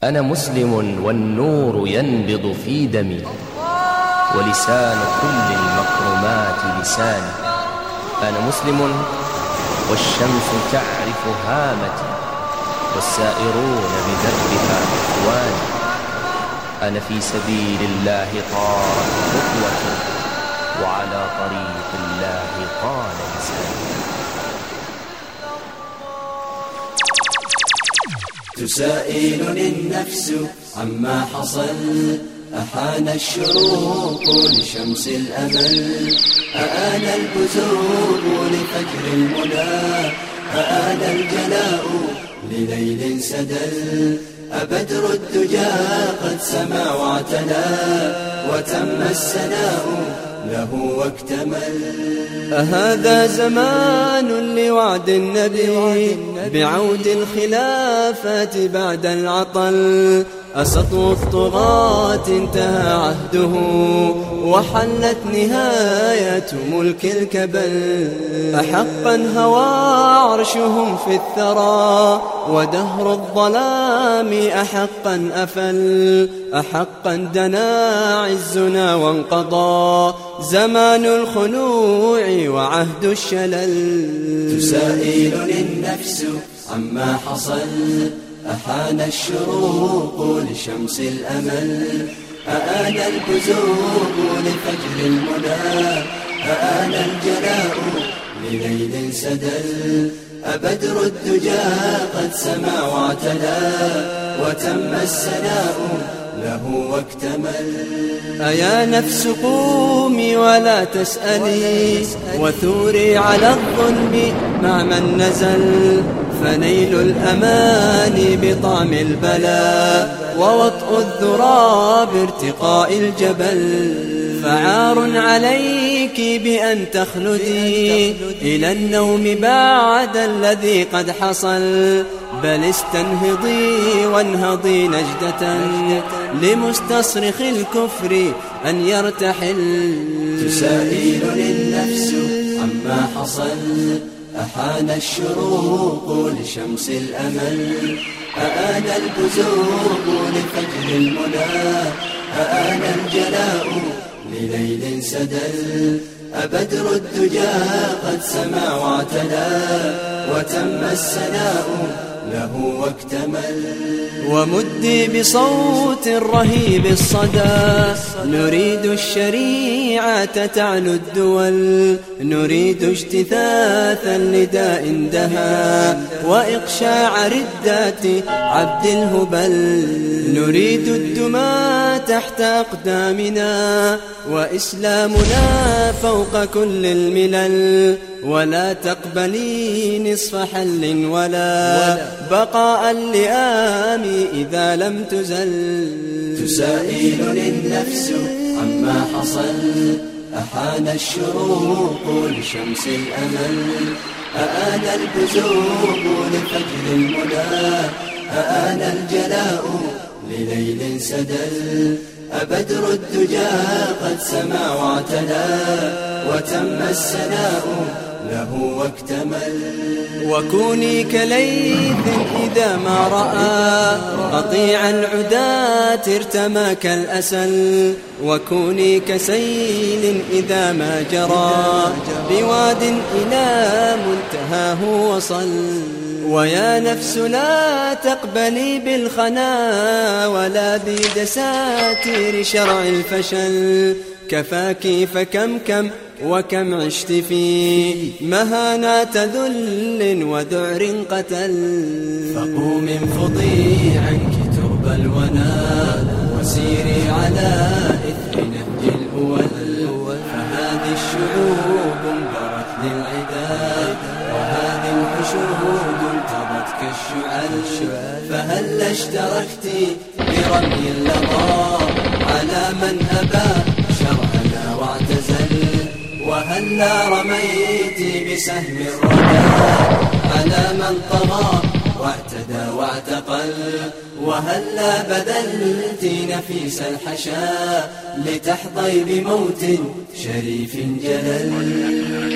أنا مسلم والنور ينبض في دمي، ولسان كل المكرمات لساني. أنا مسلم والشمس تعرف هامتي، والسائرون بدربها إخواني. أنا في سبيل الله طارت خطوتي، وعلى طريق الله قال لساني. تسائلني النفس عما حصل، أحان الشروق لشمس الأمل، أآن البزوغ لفجر المنى، أآن الجلاء لليل سدل، أبدر الدجى قد سما واعتلى، وتم السناء له واكتمل. أهذا زمان لوعد النبي بعود الخلافات بعد العطل، أسطو الطغاة انتهى عهده، وحلت نهاية ملك الكبل. أحقا هوى عرشهم في الثرى، ودهر الظلام أحقا أفل، أحقا دنا عزنا وانقضى زمان الخنوع وعهد الشلل. تسائلني النفس عما حصل، أحان الشروق لشمس الأمل، أآن البزوغ لفجر المنى، أآن الجلاء لليل سدل، أبدر الدجى قد سما واعتلى، وتم السناء له واكتمل. أيا نفس قومي ولا تسألي، وثوري على الظلم مع من نزل، فنيل الأمان بطعم البلاء، ووطء الذرى بارتقاء الجبل. فعار عليك بأن تخلدي إلى النوم بعد الذي قد حصل، بل استنهضي وانهضي نجدة لمستصرخ الكفر أن يرتحل. تسائلني النفس عما حصل، أحان الشروق لشمس الأمل، أآن البزوغ لفجر المنى، أآن الجلاء لليل سدل، أبدر الدجى قد سما واعتلى، وتم السناء له واكتمل. ومدي بصوت رهيب الصدى، نريد الشريعة تعلو الدول، نريد اجتثاثا لداء دها، وإقشاع ردة عبد الهبل. نريد الدماء تحت أقدامنا، وإسلامنا فوق كل الملل، ولا تقبلي نصف حل ولا بقاء اللئام إذا لم تزل. تسائلني النفس عما حصل، أحان الشروق لشمس الأمل، أآن البزوغ لفجر المنى، أآن الجلاء لليل سدل، أبدر الدجى قد سما واعتلى، وتم السناء له واكتمل. وكوني كليث إذا ما رأى قطيع العداة ارتمى كالأسل، وكوني كسيل إذا ما جرى بواد إلى منتهاه وصل. ويا نفس لا تقبلي بالخنا، ولا بدساتير شرع الفشل، كفاك فكم وكم عشت في مهانات ذل وذعر قتل. فقوم انفضي عنك ترب الونا، وسيري على إثر نهج الأول، فهذه الشعوب انبرت للعداد، وهذه الحشود انتضت كالشعل. فهل اشتركت برمي اللظى على من أبى شرعنا واعتزل، وهلا رميت بسهم الردى على من طغى واعتدى واعتقل، وهلا بذلت نفيس الحشا لتحظي بموت شريف جلل.